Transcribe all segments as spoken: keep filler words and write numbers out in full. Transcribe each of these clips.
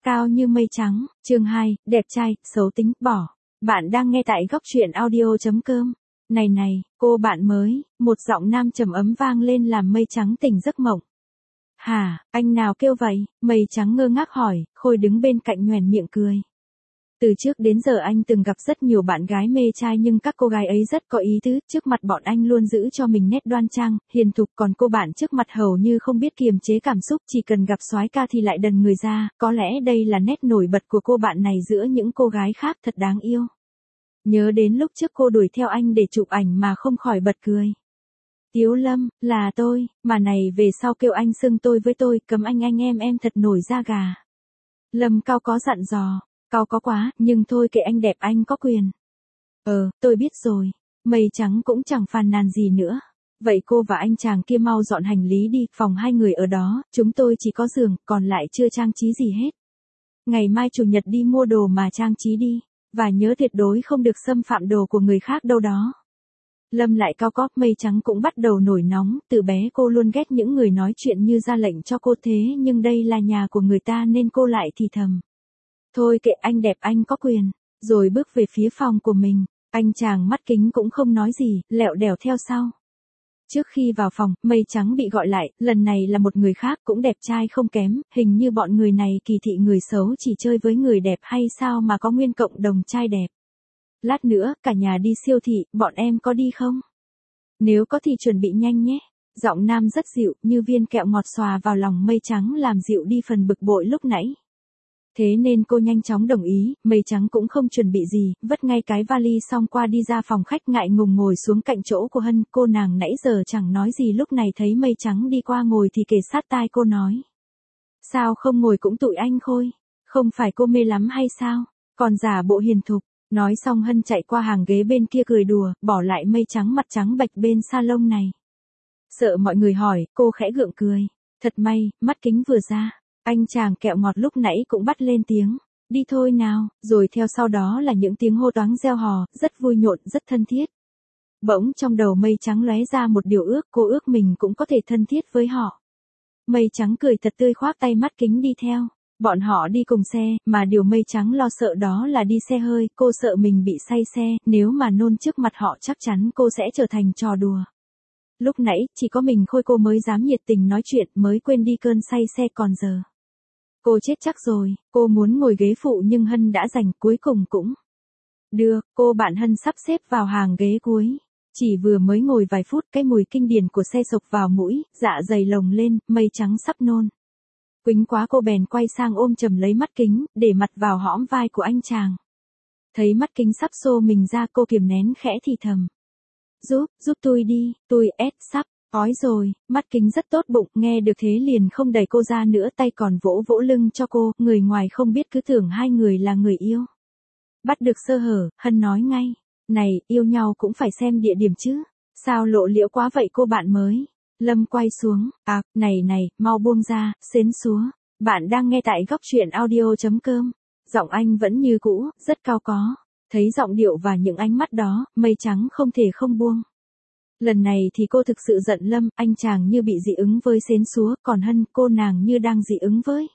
Cao như mây trắng, chương hai, đẹp trai, xấu tính, bỏ. Bạn đang nghe tại góc truyện audio chấm com. Này này, cô bạn mới, một giọng nam trầm ấm vang lên làm mây trắng tỉnh giấc mộng. Hả, anh nào kêu vậy? Mây trắng ngơ ngác hỏi, Khôi đứng bên cạnh nhoẻn miệng cười. Từ trước đến giờ anh từng gặp rất nhiều bạn gái mê trai nhưng các cô gái ấy rất có ý tứ, trước mặt bọn anh luôn giữ cho mình nét đoan trang, hiền thục, còn cô bạn trước mặt hầu như không biết kiềm chế cảm xúc, chỉ cần gặp soái ca thì lại đần người ra, có lẽ đây là nét nổi bật của cô bạn này giữa những cô gái khác, thật đáng yêu. Nhớ đến lúc trước cô đuổi theo anh để chụp ảnh mà không khỏi bật cười. Tiếu Lâm, là tôi, mà này về sau kêu anh xưng tôi với tôi, cấm anh anh em em thật nổi da gà. Lâm Cao có dặn dò. Cao có quá, nhưng thôi kệ anh đẹp anh có quyền. Ờ, tôi biết rồi. Mây trắng cũng chẳng phàn nàn gì nữa. Vậy cô và anh chàng kia mau dọn hành lý đi, phòng hai người ở đó, chúng tôi chỉ có giường, còn lại chưa trang trí gì hết. Ngày mai chủ nhật đi mua đồ mà trang trí đi, và nhớ tuyệt đối không được xâm phạm đồ của người khác đâu đó. Lâm lại cao cóp, mây trắng cũng bắt đầu nổi nóng, từ bé cô luôn ghét những người nói chuyện như ra lệnh cho cô thế nhưng đây là nhà của người ta nên cô lại thì thầm. Thôi kệ anh đẹp anh có quyền, rồi bước về phía phòng của mình, anh chàng mắt kính cũng không nói gì, lẹo đẻo theo sau. Trước khi vào phòng, mây trắng bị gọi lại, lần này là một người khác cũng đẹp trai không kém, hình như bọn người này kỳ thị người xấu chỉ chơi với người đẹp hay sao mà có nguyên cộng đồng trai đẹp. Lát nữa, cả nhà đi siêu thị, bọn em có đi không? Nếu có thì chuẩn bị nhanh nhé. Giọng nam rất dịu, như viên kẹo ngọt xòa vào lòng mây trắng làm dịu đi phần bực bội lúc nãy. Thế nên cô nhanh chóng đồng ý, mây trắng cũng không chuẩn bị gì, vất ngay cái vali xong qua đi ra phòng khách ngại ngùng ngồi xuống cạnh chỗ của Hân, cô nàng nãy giờ chẳng nói gì lúc này thấy mây trắng đi qua ngồi thì kề sát tai cô nói. Sao không ngồi cũng tụi anh Khôi, không phải cô mê lắm hay sao, còn giả bộ hiền thục, nói xong Hân chạy qua hàng ghế bên kia cười đùa, bỏ lại mây trắng mặt trắng bệch bên salon này. Sợ mọi người hỏi, cô khẽ gượng cười, thật may, mắt kính vừa ra. Anh chàng kẹo ngọt lúc nãy cũng bắt lên tiếng, đi thôi nào, rồi theo sau đó là những tiếng hô toáng reo hò, rất vui nhộn, rất thân thiết. Bỗng trong đầu mây trắng lóe ra một điều ước, cô ước mình cũng có thể thân thiết với họ. Mây trắng cười thật tươi khoác tay mắt kính đi theo, bọn họ đi cùng xe, mà điều mây trắng lo sợ đó là đi xe hơi, cô sợ mình bị say xe, nếu mà nôn trước mặt họ chắc chắn cô sẽ trở thành trò đùa. Lúc nãy, chỉ có mình Khôi cô mới dám nhiệt tình nói chuyện, mới quên đi cơn say xe còn giờ. Cô chết chắc rồi, cô muốn ngồi ghế phụ nhưng Hân đã giành, cuối cùng cũng được, cô bạn Hân sắp xếp vào hàng ghế cuối. Chỉ vừa mới ngồi vài phút cái mùi kinh điển của xe sộc vào mũi, dạ dày lồng lên, mây trắng sắp nôn. Quýnh quá cô bèn quay sang ôm chầm lấy mắt kính, để mặt vào hõm vai của anh chàng. Thấy mắt kính sắp xô mình ra cô kiềm nén khẽ thì thầm. Giúp, giúp tôi đi, tôi ép sắp. Ói rồi, mắt kính rất tốt bụng, nghe được thế liền không đẩy cô ra nữa, tay còn vỗ vỗ lưng cho cô, người ngoài không biết cứ tưởng hai người là người yêu. Bắt được sơ hở, Hân nói ngay, này, yêu nhau cũng phải xem địa điểm chứ, sao lộ liễu quá vậy cô bạn mới. Lâm quay xuống, à, này này, mau buông ra, xến xúa, bạn đang nghe tại góc truyện audio chấm com, giọng anh vẫn như cũ, rất cao có, thấy giọng điệu và những ánh mắt đó, mây trắng không thể không buông. Lần này thì cô thực sự giận Lâm, anh chàng như bị dị ứng với xến xúa, còn Hân, cô nàng như đang dị ứng với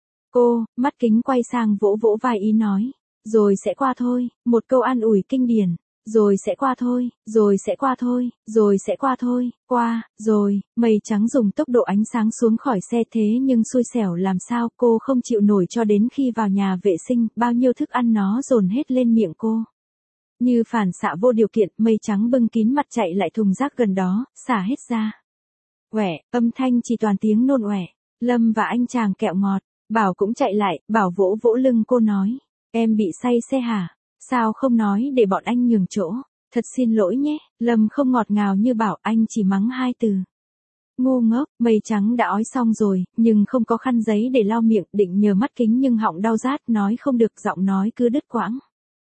cô, mắt kính quay sang vỗ vỗ vai ý nói, rồi sẽ qua thôi, một câu an ủi kinh điển, rồi sẽ qua thôi, rồi sẽ qua thôi, rồi sẽ qua thôi, qua, rồi, mây trắng dùng tốc độ ánh sáng xuống khỏi xe thế nhưng xui xẻo làm sao cô không chịu nổi cho đến khi vào nhà vệ sinh, bao nhiêu thức ăn nó dồn hết lên miệng cô. Như phản xạ vô điều kiện, mây trắng bưng kín mặt chạy lại thùng rác gần đó, xả hết ra. Uể, âm thanh chỉ toàn tiếng nôn uể. Lâm và anh chàng kẹo ngọt, Bảo cũng chạy lại, Bảo vỗ vỗ lưng cô nói, em bị say xe hả? Sao không nói để bọn anh nhường chỗ? Thật xin lỗi nhé. Lâm không ngọt ngào như Bảo, anh chỉ mắng hai từ. Ngu ngốc, mây trắng đã ói xong rồi, nhưng không có khăn giấy để lau miệng, định nhờ mắt kính nhưng họng đau rát, nói không được, giọng nói cứ đứt quãng.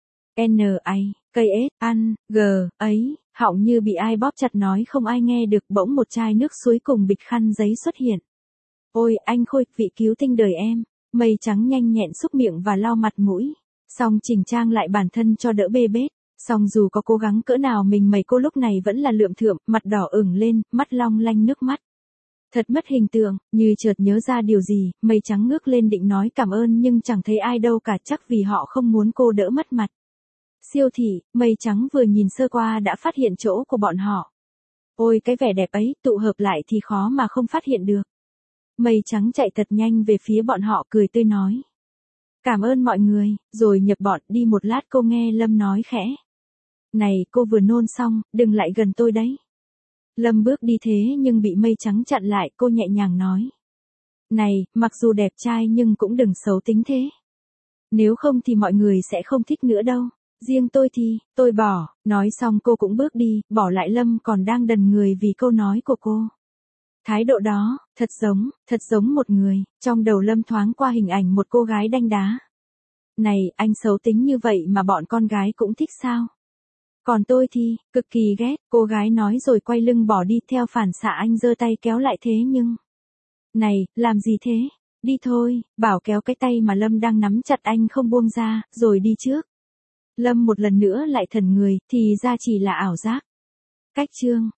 N I, K S, ăn, G, ấy, họng như bị ai bóp chặt nói không ai nghe được, bỗng một chai nước suối cùng bịch khăn giấy xuất hiện. Ôi, anh Khôi, vị cứu tinh đời em. Mây trắng nhanh nhẹn xúc miệng và lau mặt mũi. Xong chỉnh trang lại bản thân cho đỡ bê bết. Xong dù có cố gắng cỡ nào mình mày cô lúc này vẫn là lượm thượm, mặt đỏ ửng lên, mắt long lanh nước mắt. Thật mất hình tượng, như chợt nhớ ra điều gì, mây trắng ngước lên định nói cảm ơn nhưng chẳng thấy ai đâu cả, chắc vì họ không muốn cô đỡ mất mặt. Siêu thị, mây trắng vừa nhìn sơ qua đã phát hiện chỗ của bọn họ. Ôi cái vẻ đẹp ấy, tụ hợp lại thì khó mà không phát hiện được. Mây trắng chạy thật nhanh về phía bọn họ cười tươi nói. Cảm ơn mọi người, rồi nhập bọn đi một lát cô nghe Lâm nói khẽ. Này, cô vừa nôn xong, đừng lại gần tôi đấy. Lâm bước đi thế nhưng bị mây trắng chặn lại, cô nhẹ nhàng nói. Này, mặc dù đẹp trai nhưng cũng đừng xấu tính thế. Nếu không thì mọi người sẽ không thích nữa đâu. Riêng tôi thì, tôi bỏ, nói xong cô cũng bước đi, bỏ lại Lâm còn đang đần người vì câu nói của cô. Thái độ đó, thật giống, thật giống một người, trong đầu Lâm thoáng qua hình ảnh một cô gái đanh đá. Này, anh xấu tính như vậy mà bọn con gái cũng thích sao? Còn tôi thì, cực kỳ ghét, cô gái nói rồi quay lưng bỏ đi, theo phản xạ anh giơ tay kéo lại thế nhưng... Này, làm gì thế? Đi thôi, bảo kéo cái tay mà Lâm đang nắm chặt anh không buông ra, rồi đi trước. Lâm một lần nữa lại thần người, thì ra chỉ là ảo giác. Cách chương